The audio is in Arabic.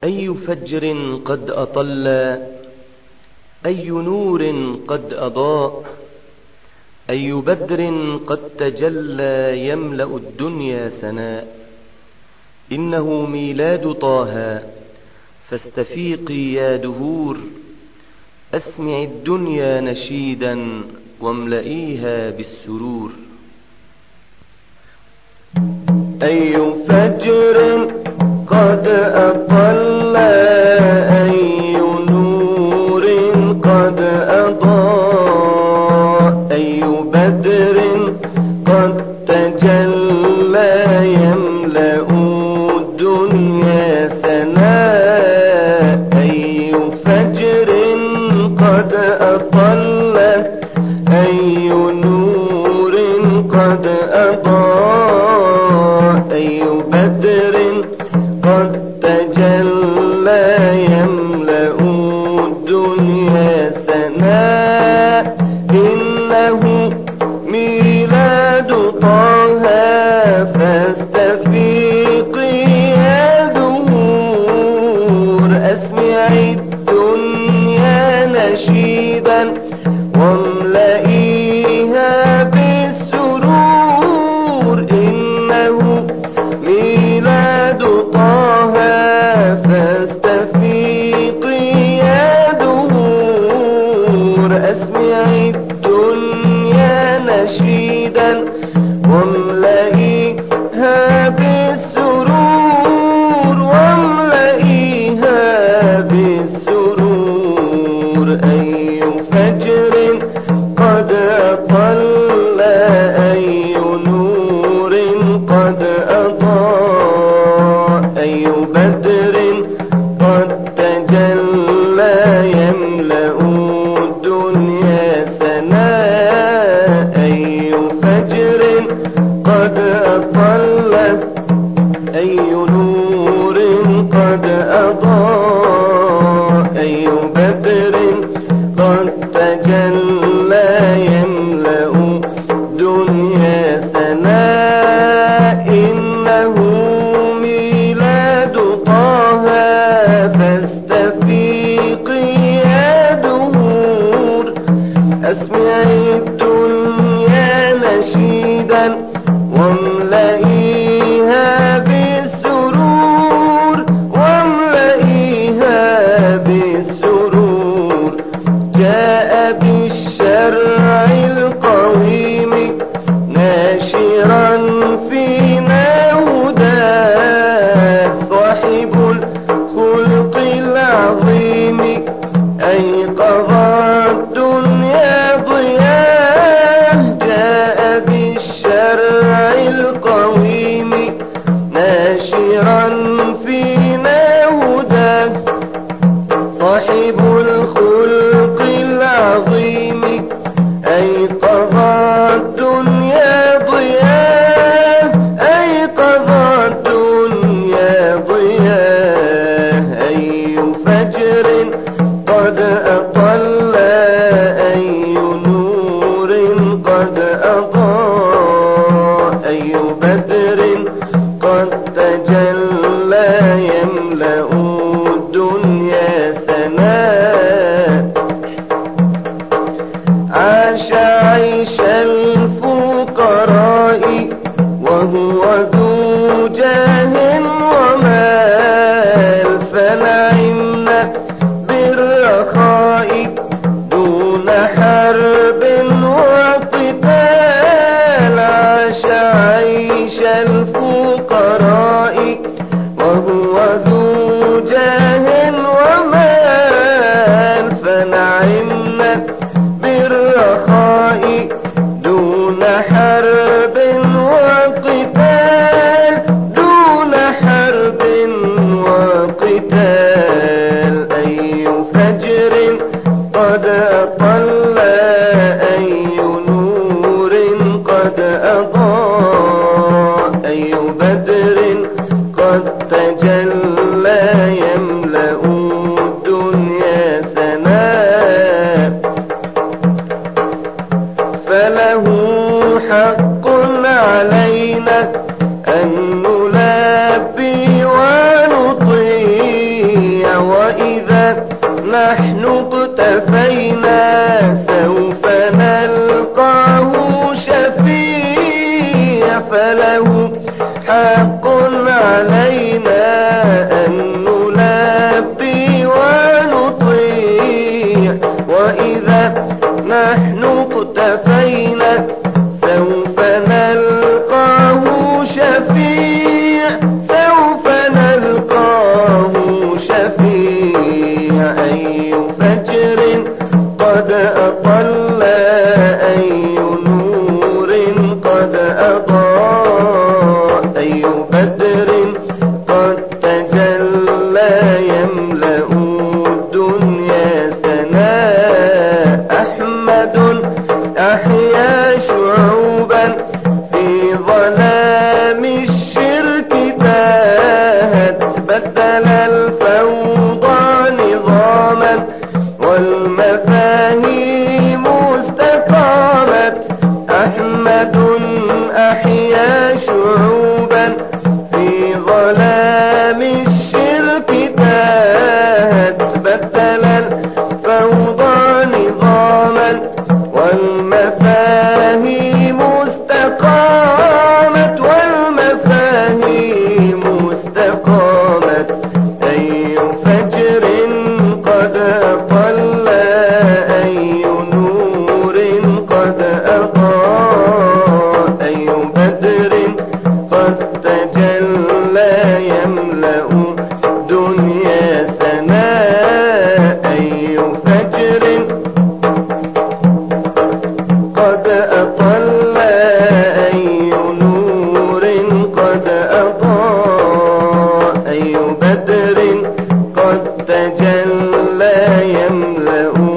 أي فجر قد أطل، أي نور قد أضاء، أي بدر قد تجلى يملأ الدنيا سناء. إنه ميلاد طه فاستفيقي يا دهور، أسمع الدنيا نشيدا واملئيها بالسرور. أي فجر قد أطل، أي نور قد أضاء، أي بدر قد تجلى يملأ الدنيا سناء. أي فجر قد أطل، أي نور قد أضاء، أي بدر قد تجلى يملأ الدنيا سناء. إنه ميلاد طه فاستفيقي يا دهور، أسمعي الدنيا نشيدا واملئيها بالسرور. إنه ميلاد طه فاستفيقي يا دهور، أسمعي الدنيا نشيدا واملئيها بالسرور، واملئيها بالسرور. أي فجر قد أطل، أي نور قد أضاء، أي بدر قد تجلى يملأ الدنيا سناء. أي فجر قد أطل، أي نور قد أضاء، أي بدر قد تجلى يملأ الدنيا سناء. إنه ميلاد طه فاستفيقي يا دهور، أسمعي الدنيا نشيدا واملئيها بالسرور، واملئيها بالسرور. جاء بالشرع القويم ناشرا فينا هداه، صاحب الخلق العظيم أيقظ الدنيا ضياه. جاء بالشرع القويم ناشرا فينا هداه، صاحب الخلق العظيم أيقظ الدنيا ضياه، أيقظ الدنيا ضياه. أي فجر قد أطل، أي نور قد أضاء، أي بدر قد تجلى يملأ الدنيا سناء. عاش عيش الفقراء وهو ذو جاه ومال، فنعمنا بالرخاء دون حرب وقتال. عاش عيش الفقراء وهو ذو جاه ومال، فنعمنا بالرخاء دون حرب وقتال، دون حرب وقتال. أي فجر قد أطل، أي نور قد أضاء، أي بدر قد تجلى يملأ الدنيا سناء. فله حق علينا أن نلبي ونطيع، نحن اقتفينا سوف نلقاه شفيع فله حق علينا أن نلبي ونطيع وإذا نحن اقتفينا سوف نلقاه شفيع سوف نلقاه شفيع أي فجر قد أطل أي نور قد أضاء أي بدر قد تجلى يملأ الدنيا سناء أحمد أحيا شعوبا في ظلام الشرك تاهت بدل الفوضى نظاما والمفاهيم استقامت أحمد أحيا شعوبا في ظلام الشرك تاهت بدل الفوضى نظاما والمفاهيم استقامت والمفاهيم استقامت أي فجر قد أطل أي نور قد أضاء أي بدر قد تجلى يملأ دنيا سناء أي فجر قد أطل أي نور قد أضاء أي بدر قد تجلى يملأ